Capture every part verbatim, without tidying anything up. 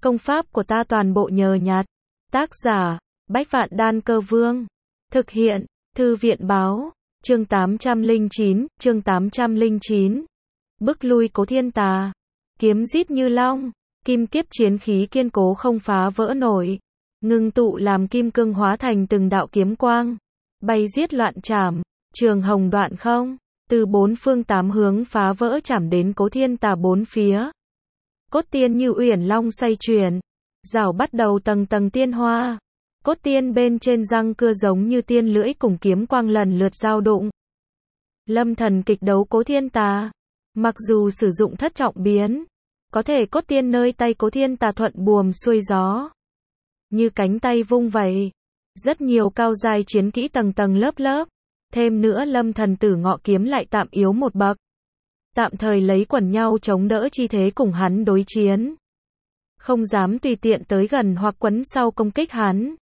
Công pháp của ta toàn bộ nhờ nhặt. Tác giả, Bách Vạn Đan Cơ Vương. Thực hiện, Thư viện Báo. Chương tám trăm lẻ chín, chương tám trăm lẻ chín. Bức lui Cố Thiên Tà. Kiếm rít như long, kim kiếp chiến khí kiên cố không phá vỡ nổi. Ngưng tụ làm kim cương hóa thành từng đạo kiếm quang. Bay giết loạn trảm, trường hồng đoạn không. Từ bốn phương tám hướng phá vỡ chảm đến Cố Thiên Tà bốn phía. Cốt tiên như uyển long xoay chuyển. Rào bắt đầu tầng tầng tiên hoa. Cốt tiên bên trên răng cưa giống như tiên lưỡi cùng kiếm quang lần lượt giao đụng. Lâm thần kịch đấu Cố Thiên Tà. Mặc dù sử dụng thất trọng biến, có thể cốt tiên nơi tay Cố Thiên Tà thuận buồm xuôi gió. Như cánh tay vung vậy. Rất nhiều cao giai chiến kỹ tầng tầng lớp lớp. Thêm nữa Lâm thần tử ngọ kiếm lại tạm yếu một bậc. Tạm thời lấy quần nhau chống đỡ chi thế cùng hắn đối chiến. Không dám tùy tiện tới gần hoặc quấn sau công kích hắn.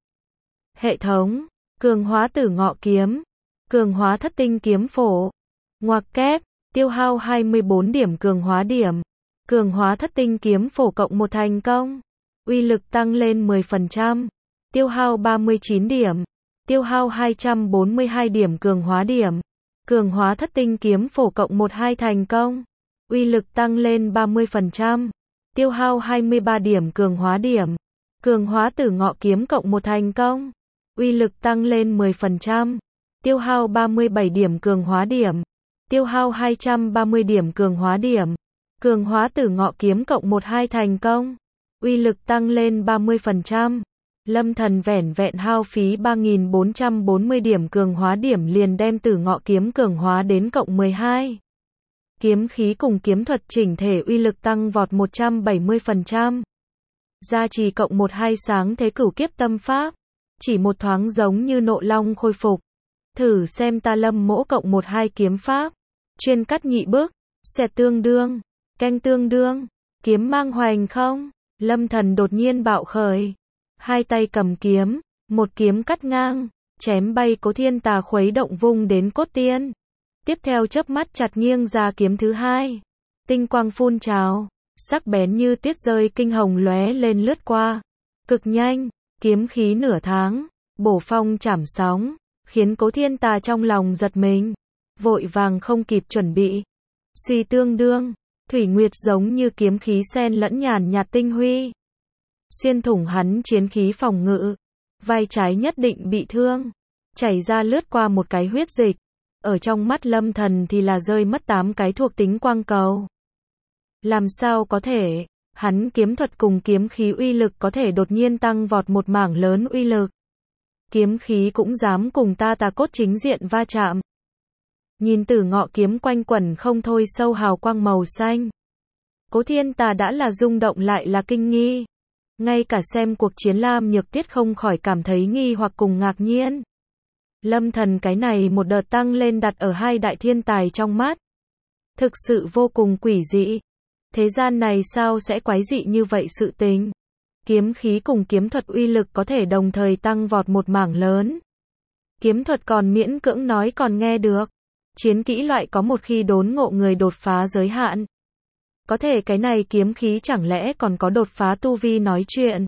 Hệ thống, cường hóa tử ngọ kiếm, cường hóa thất tinh kiếm phổ, ngoặc kép, tiêu hao hai mươi bốn điểm cường hóa điểm, cường hóa thất tinh kiếm phổ cộng một thành công, uy lực tăng lên mười phần trăm, tiêu hao ba mươi chín điểm, tiêu hao hai trăm bốn mươi hai điểm cường hóa điểm, cường hóa thất tinh kiếm phổ cộng một hai thành công, uy lực tăng lên ba mươi phần trăm, tiêu hao hai mươi ba điểm cường hóa điểm, cường hóa tử ngọ kiếm cộng một thành công. Uy lực tăng lên mười phần trăm, tiêu hao ba mươi bảy điểm cường hóa điểm, tiêu hao hai trăm ba mươi điểm cường hóa điểm, cường hóa tử ngọ kiếm cộng một hai thành công, uy lực tăng lên ba mươi phần trăm. Lâm thần vẻn vẹn hao phí ba nghìn bốn trăm bốn mươi điểm cường hóa điểm liền đem tử ngọ kiếm cường hóa đến cộng mười hai. Kiếm khí cùng kiếm thuật chỉnh thể uy lực tăng vọt một trăm bảy mươi phần trăm. Gia trì cộng một hai sáng thế cửu kiếp tâm pháp. Chỉ một thoáng giống như nộ long khôi phục. Thử xem ta Lâm mỗ cộng một hai kiếm pháp. Chuyên cắt nhị bức, xẹt tương đương, canh tương đương, kiếm mang hoành không. Lâm thần đột nhiên bạo khởi. Hai tay cầm kiếm, một kiếm cắt ngang, chém bay Cố Thiên Tà khuấy động vung đến cốt tiên. Tiếp theo chớp mắt chặt nghiêng ra kiếm thứ hai. Tinh quang phun trào, sắc bén như tiết rơi kinh hồng lóe lên lướt qua. Cực nhanh. Kiếm khí nửa tháng, bổ phong chảm sóng, khiến Cố Thiên Tà trong lòng giật mình, vội vàng không kịp chuẩn bị. Suy tương đương, thủy nguyệt giống như kiếm khí xen lẫn nhàn nhạt tinh huy. Xuyên thủng hắn chiến khí phòng ngự, vai trái nhất định bị thương, chảy ra lướt qua một cái huyết dịch. Ở trong mắt Lâm thần thì là rơi mất tám cái thuộc tính quang cầu. Làm sao có thể? Hắn kiếm thuật cùng kiếm khí uy lực có thể đột nhiên tăng vọt một mảng lớn uy lực. Kiếm khí cũng dám cùng ta tà cốt chính diện va chạm. Nhìn tử ngọ kiếm quanh quẩn không thôi sâu hào quang màu xanh. Cố Thiên Tà đã là rung động lại là kinh nghi. Ngay cả xem cuộc chiến Lam Nhược Tuyết không khỏi cảm thấy nghi hoặc cùng ngạc nhiên. Lâm thần cái này một đợt tăng lên đặt ở hai đại thiên tài trong mắt. Thực sự vô cùng quỷ dị. Thế gian này sao sẽ quái dị như vậy sự tình? Kiếm khí cùng kiếm thuật uy lực có thể đồng thời tăng vọt một mảng lớn. Kiếm thuật còn miễn cưỡng nói còn nghe được. Chiến kỹ loại có một khi đốn ngộ người đột phá giới hạn. Có thể cái này kiếm khí chẳng lẽ còn có đột phá tu vi nói chuyện?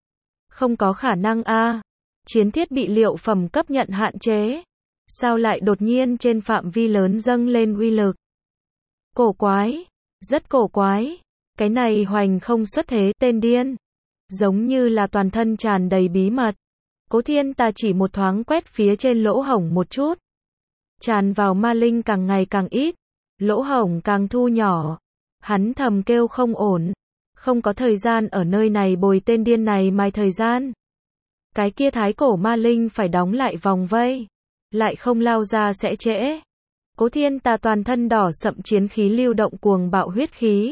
Không có khả năng a. À. Chiến thiết bị liệu phẩm cấp nhận hạn chế. Sao lại đột nhiên trên phạm vi lớn dâng lên uy lực? Cổ quái. Rất cổ quái. Cái này hoành không xuất thế tên điên. Giống như là toàn thân tràn đầy bí mật. Cố Thiên Tà chỉ một thoáng quét phía trên lỗ hổng một chút. Tràn vào ma linh càng ngày càng ít. Lỗ hổng càng thu nhỏ. Hắn thầm kêu không ổn. Không có thời gian ở nơi này bồi tên điên này mai thời gian. Cái kia thái cổ ma linh phải đóng lại vòng vây. Lại không lao ra sẽ trễ. Cố Thiên Tà toàn thân đỏ sậm chiến khí lưu động cuồng bạo huyết khí.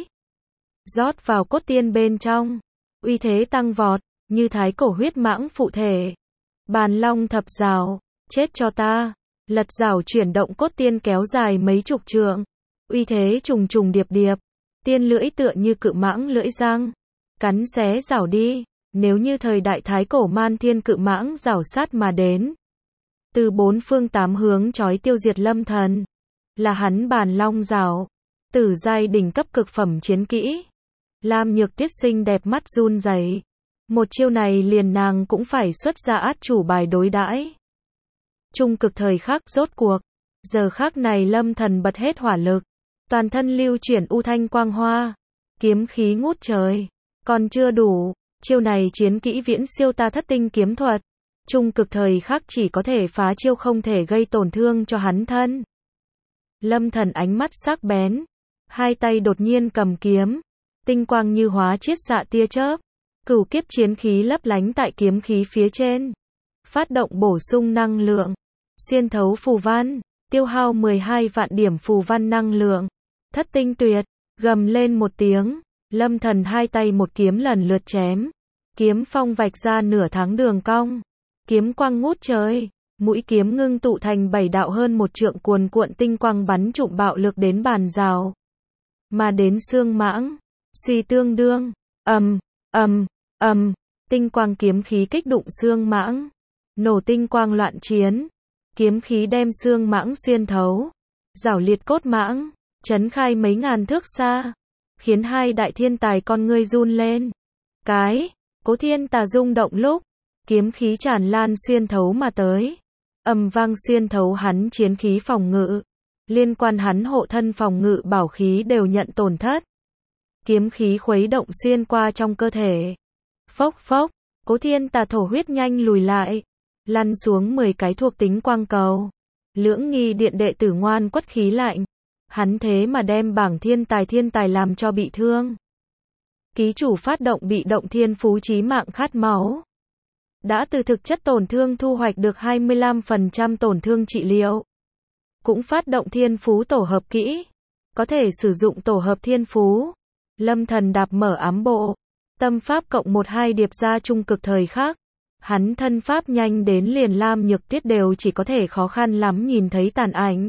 Rót vào cốt tiên bên trong. Uy thế tăng vọt, như thái cổ huyết mãng phụ thể. Bàn long thập rào, chết cho ta. Lật rào chuyển động cốt tiên kéo dài mấy chục trượng. Uy thế trùng trùng điệp điệp. Tiên lưỡi tựa như cự mãng lưỡi răng. Cắn xé rào đi. Nếu như thời đại thái cổ man thiên cự mãng rào sát mà đến. Từ bốn phương tám hướng chói tiêu diệt Lâm thần. Là hắn bàn long rào. Tử giai đỉnh cấp cực phẩm chiến kỹ. Lam Nhược Tuyết xinh đẹp mắt run rẩy. Một chiêu này liền nàng cũng phải xuất ra át chủ bài đối đãi. Trung cực thời khắc rốt cuộc. Giờ khắc này Lâm Thần bật hết hỏa lực. Toàn thân lưu chuyển u thanh quang hoa. Kiếm khí ngút trời. Còn chưa đủ. Chiêu này chiến kỹ viễn siêu ta thất tinh kiếm thuật. Trung cực thời khắc chỉ có thể phá chiêu không thể gây tổn thương cho hắn thân. Lâm Thần ánh mắt sắc bén. Hai tay đột nhiên cầm kiếm. Tinh quang như hóa chiết xạ tia chớp. Cửu kiếp chiến khí lấp lánh tại kiếm khí phía trên. Phát động bổ sung năng lượng. Xuyên thấu phù văn. Tiêu hao mười hai vạn điểm phù văn năng lượng. Thất tinh tuyệt. Gầm lên một tiếng. Lâm Thần hai tay một kiếm lần lượt chém. Kiếm phong vạch ra nửa tháng đường cong. Kiếm quang ngút trời. Mũi kiếm ngưng tụ thành bảy đạo hơn một trượng cuồn cuộn tinh quang bắn trụm bạo lực đến bàn rào. Mà đến xương mãng. Suy tương đương. Ầm, ầm, ầm. Tinh quang kiếm khí kích đụng xương mãng. Nổ tinh quang loạn chiến. Kiếm khí đem xương mãng xuyên thấu. Rảo liệt cốt mãng. Chấn khai mấy ngàn thước xa. Khiến hai đại thiên tài con ngươi run lên. Cái. Cố Thiên Tà rung động lúc. Kiếm khí tràn lan xuyên thấu mà tới. Ầm vang xuyên thấu hắn chiến khí phòng ngự. Liên quan hắn hộ thân phòng ngự bảo khí đều nhận tổn thất. Kiếm khí khuấy động xuyên qua trong cơ thể. Phốc phốc. Cố Thiên Tà thổ huyết nhanh lùi lại. Lăn xuống mười cái thuộc tính quang cầu. Lưỡng nghi điện đệ tử ngoan quất khí lạnh. Hắn thế mà đem bảng thiên tài thiên tài làm cho bị thương. Ký chủ phát động bị động thiên phú chí mạng khát máu. Đã từ thực chất tổn thương thu hoạch được hai mươi lăm phần trăm tổn thương trị liệu. Cũng phát động thiên phú tổ hợp kỹ. Có thể sử dụng tổ hợp thiên phú. Lâm Thần đạp mở ám bộ. Tâm pháp cộng một hai điệp ra trung cực thời khắc. Hắn thân pháp nhanh đến liền Lam Nhược Tuyết đều chỉ có thể khó khăn lắm nhìn thấy tàn ảnh.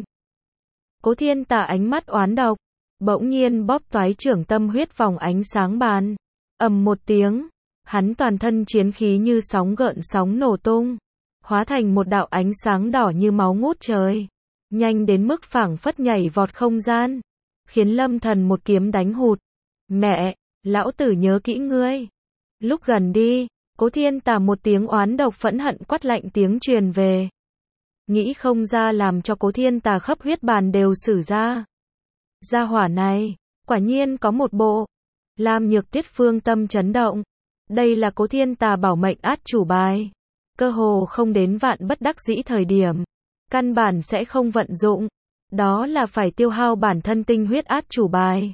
Cố Thiên Tà ánh mắt oán độc. Bỗng nhiên bóp toái trưởng tâm huyết vòng ánh sáng bàn. Ầm một tiếng. Hắn toàn thân chiến khí như sóng gợn sóng nổ tung. Hóa thành một đạo ánh sáng đỏ như máu ngút trời. Nhanh đến mức phảng phất nhảy vọt không gian. Khiến Lâm Thần một kiếm đánh hụt. Mẹ, lão tử nhớ kỹ ngươi. Lúc gần đi, Cố Thiên Tà một tiếng oán độc phẫn hận quát lạnh tiếng truyền về. Nghĩ không ra làm cho Cố Thiên Tà khắp huyết bàn đều sử ra. Gia hỏa này, quả nhiên có một bộ. Lam Nhược Tuyết phương tâm chấn động. Đây là Cố Thiên Tà bảo mệnh át chủ bài. Cơ hồ không đến vạn bất đắc dĩ thời điểm. Căn bản sẽ không vận dụng. Đó là phải tiêu hao bản thân tinh huyết át chủ bài.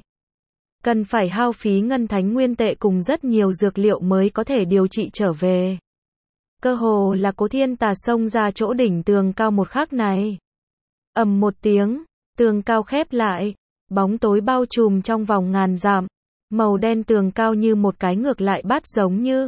Cần phải hao phí ngân thánh nguyên tệ cùng rất nhiều dược liệu mới có thể điều trị trở về. Cơ hồ là Cố Thiên Tà xông ra chỗ đỉnh tường cao một khắc này. Ầm một tiếng, tường cao khép lại. Bóng tối bao trùm trong vòng ngàn dặm. Màu đen tường cao như một cái ngược lại bát giống như.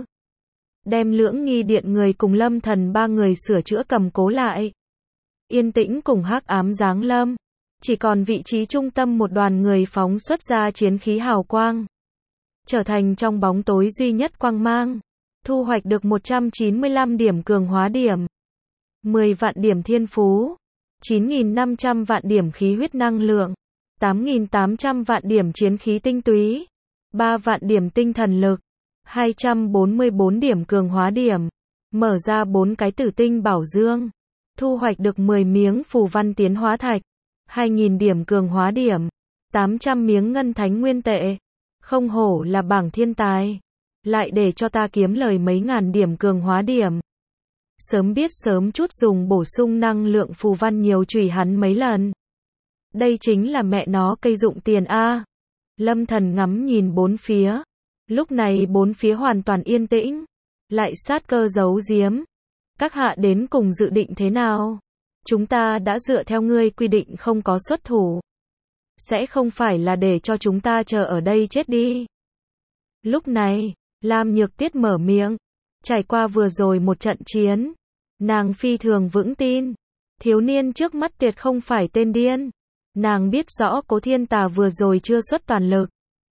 Đem lưỡng nghi điện người cùng Lâm Thần ba người sửa chữa cầm cố lại. Yên tĩnh cùng hắc ám giáng lâm. Chỉ còn vị trí trung tâm một đoàn người phóng xuất ra chiến khí hào quang. Trở thành trong bóng tối duy nhất quang mang. Thu hoạch được một trăm chín mươi lăm điểm cường hóa điểm. mười vạn điểm thiên phú. chín nghìn năm trăm vạn điểm khí huyết năng lượng. tám nghìn tám trăm vạn điểm chiến khí tinh túy. ba vạn điểm tinh thần lực. hai trăm bốn mươi bốn điểm cường hóa điểm. Mở ra bốn cái tử tinh bảo dương. Thu hoạch được mười miếng phù văn tiến hóa thạch. hai nghìn điểm cường hóa điểm. tám trăm miếng ngân thánh nguyên tệ. Không hổ là bảng thiên tài. Lại để cho ta kiếm lời mấy ngàn điểm cường hóa điểm. Sớm biết sớm chút dùng bổ sung năng lượng phù văn nhiều chủy hắn mấy lần. Đây chính là mẹ nó cây dụng tiền a. Lâm Thần ngắm nhìn bốn phía. Lúc này bốn phía hoàn toàn yên tĩnh. Lại sát cơ giấu giếm. Các hạ đến cùng dự định thế nào? Chúng ta đã dựa theo ngươi quy định không có xuất thủ. Sẽ không phải là để cho chúng ta chờ ở đây chết đi. Lúc này, Lam Nhược Tuyết mở miệng. Trải qua vừa rồi một trận chiến. Nàng phi thường vững tin. Thiếu niên trước mắt tuyệt không phải tên điên. Nàng biết rõ Cố Thiên Tà vừa rồi chưa xuất toàn lực.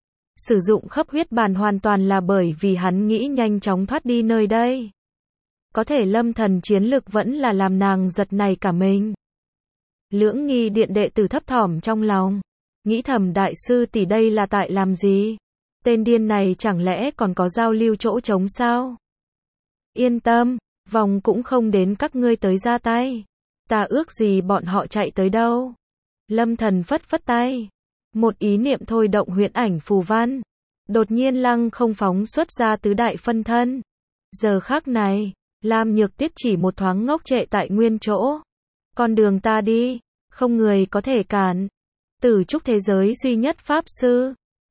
Sử dụng khắp huyết bàn hoàn toàn là bởi vì hắn nghĩ nhanh chóng thoát đi nơi đây. Có thể Lâm Thần chiến lực vẫn là làm nàng giật nảy cả mình. Lưỡng nghi điện đệ tử thấp thỏm trong lòng. Nghĩ thầm đại sư tỷ đây là tại làm gì? Tên điên này chẳng lẽ còn có giao lưu chỗ trống sao? Yên tâm, vòng cũng không đến các ngươi tới ra tay. Ta ước gì bọn họ chạy tới đâu. Lâm Thần phất phất tay. Một ý niệm thôi động huyễn ảnh phù văn. Đột nhiên lăng không phóng xuất ra tứ đại phân thân. Giờ khắc này, Lam Nhược Tuyết chỉ một thoáng ngốc trệ tại nguyên chỗ. Con đường ta đi, không người có thể cản. Tử trúc thế giới duy nhất pháp sư.